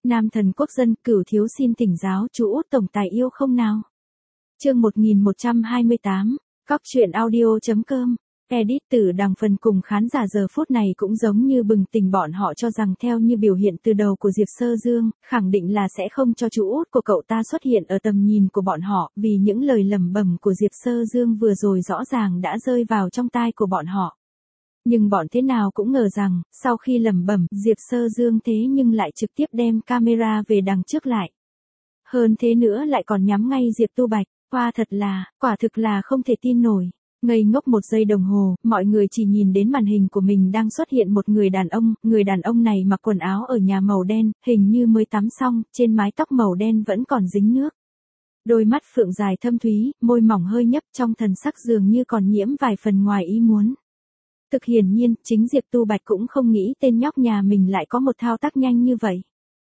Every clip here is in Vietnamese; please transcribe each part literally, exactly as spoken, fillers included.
Nam thần quốc dân, Cửu thiếu xin thỉnh giáo chú út tổng tài yêu không nào. Chương một nghìn một trăm hai mươi tám, Cóc truyện audio chấm com. Edit Tử Đằng phần cùng khán giả giờ phút này cũng giống như bừng tỉnh, bọn họ cho rằng theo như biểu hiện từ đầu của Diệp Sơ Dương, khẳng định là sẽ không cho chú út của cậu ta xuất hiện ở tầm nhìn của bọn họ, vì những lời lẩm bẩm của Diệp Sơ Dương vừa rồi rõ ràng đã rơi vào trong tai của bọn họ. Nhưng bọn thế nào cũng ngờ rằng, sau khi lẩm bẩm, Diệp Sơ Dương thế nhưng lại trực tiếp đem camera về đằng trước lại. Hơn thế nữa lại còn nhắm ngay Diệp Tu Bạch, qua thật là, quả thực là không thể tin nổi. Ngây ngốc một giây đồng hồ, mọi người chỉ nhìn đến màn hình của mình đang xuất hiện một người đàn ông, người đàn ông này mặc quần áo ở nhà màu đen, hình như mới tắm xong, trên mái tóc màu đen vẫn còn dính nước. Đôi mắt phượng dài thâm thúy, môi mỏng hơi nhấp, trong thần sắc dường như còn nhiễm vài phần ngoài ý muốn. Thực hiển nhiên, chính Diệp Tu Bạch cũng không nghĩ tên nhóc nhà mình lại có một thao tác nhanh như vậy.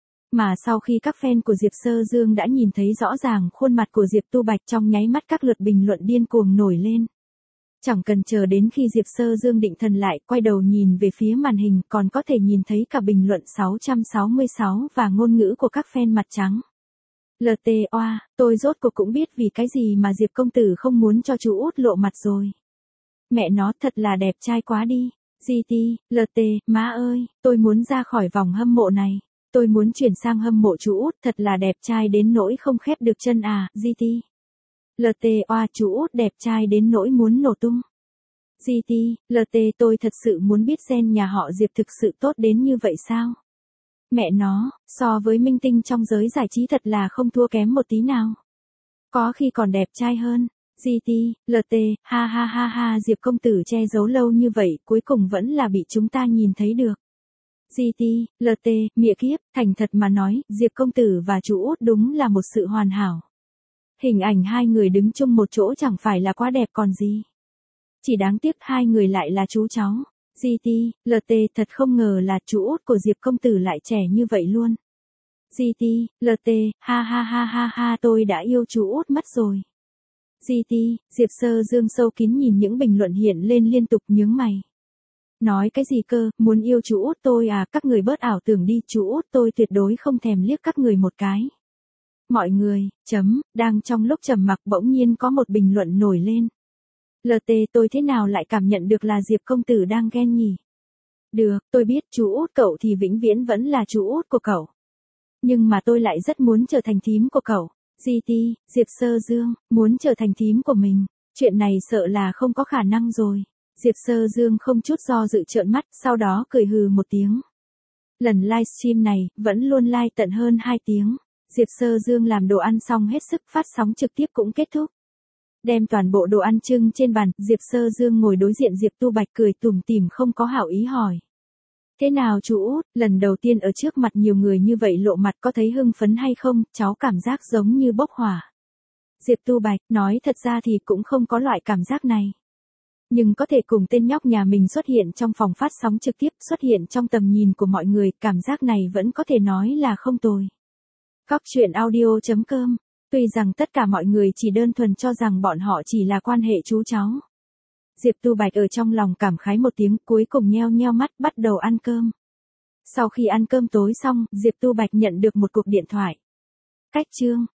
Mà sau khi các fan của Diệp Sơ Dương đã nhìn thấy rõ ràng khuôn mặt của Diệp Tu Bạch, trong nháy mắt các lượt bình luận điên cuồng nổi lên. Chẳng cần chờ đến khi Diệp Sơ Dương định thần lại, quay đầu nhìn về phía màn hình, còn có thể nhìn thấy cả bình luận sáu trăm sáu mươi sáu và ngôn ngữ của các fan mặt trắng. lờ tê oa, tôi rốt cuộc cũng biết vì cái gì mà Diệp công tử không muốn cho chú út lộ mặt rồi. Mẹ nó thật là đẹp trai quá đi. giê tê, lờ tê, má ơi, tôi muốn ra khỏi vòng hâm mộ này. Tôi muốn chuyển sang hâm mộ chú út, thật là đẹp trai đến nỗi không khép được chân à, giê tê. lờ tê oa, chú út đẹp trai đến nỗi muốn nổ tung. giê tê, lờ tê, tôi thật sự muốn biết gen nhà họ Diệp thực sự tốt đến như vậy sao? Mẹ nó, so với minh tinh trong giới giải trí thật là không thua kém một tí nào. Có khi còn đẹp trai hơn. giê tê, lờ tê, ha ha ha ha, Diệp công tử che giấu lâu như vậy, cuối cùng vẫn là bị chúng ta nhìn thấy được. giê tê, lờ tê, mịa kiếp, thành thật mà nói, Diệp công tử và chú út đúng là một sự hoàn hảo. Hình ảnh hai người đứng chung một chỗ chẳng phải là quá đẹp còn gì. Chỉ đáng tiếc hai người lại là chú cháu. giê tê, lờ tê, thật không ngờ là chú út của Diệp công tử lại trẻ như vậy luôn. giê tê, lờ tê, ha ha ha ha ha, tôi đã yêu chú út mất rồi. giê tê, Diệp Sơ Dương sâu kín nhìn những bình luận hiện lên liên tục nhướng mày. Nói cái gì cơ, muốn yêu chú út tôi à, các người bớt ảo tưởng đi, chú út tôi tuyệt đối không thèm liếc các người một cái. Mọi người, chấm, đang trong lúc trầm mặc bỗng nhiên có một bình luận nổi lên. lờ tê, tôi thế nào lại cảm nhận được là Diệp công tử đang ghen nhỉ? Được, tôi biết chú út cậu thì vĩnh viễn vẫn là chú út của cậu. Nhưng mà tôi lại rất muốn trở thành thím của cậu. giê tê, Diệp Sơ Dương, muốn trở thành thím của mình, chuyện này sợ là không có khả năng rồi. Diệp Sơ Dương không chút do dự trợn mắt, sau đó cười hừ một tiếng. Lần livestream này, vẫn luôn live tận hơn hai tiếng. Diệp Sơ Dương làm đồ ăn xong hết sức, phát sóng trực tiếp cũng kết thúc. Đem toàn bộ đồ ăn trưng trên bàn, Diệp Sơ Dương ngồi đối diện Diệp Tu Bạch cười tủm tỉm không có hảo ý hỏi. Thế nào chú út, lần đầu tiên ở trước mặt nhiều người như vậy lộ mặt có thấy hưng phấn hay không, cháu cảm giác giống như bốc hỏa. Diệp Tu Bạch, nói thật ra thì cũng không có loại cảm giác này. Nhưng có thể cùng tên nhóc nhà mình xuất hiện trong phòng phát sóng trực tiếp, xuất hiện trong tầm nhìn của mọi người, cảm giác này vẫn có thể nói là không tồi. Cóc truyện audio chấm com. Tuy rằng tất cả mọi người chỉ đơn thuần cho rằng bọn họ chỉ là quan hệ chú cháu. Diệp Tu Bạch ở trong lòng cảm khái một tiếng, cuối cùng nheo nheo mắt bắt đầu ăn cơm. Sau khi ăn cơm tối xong, Diệp Tu Bạch nhận được một cuộc điện thoại. Cách chương.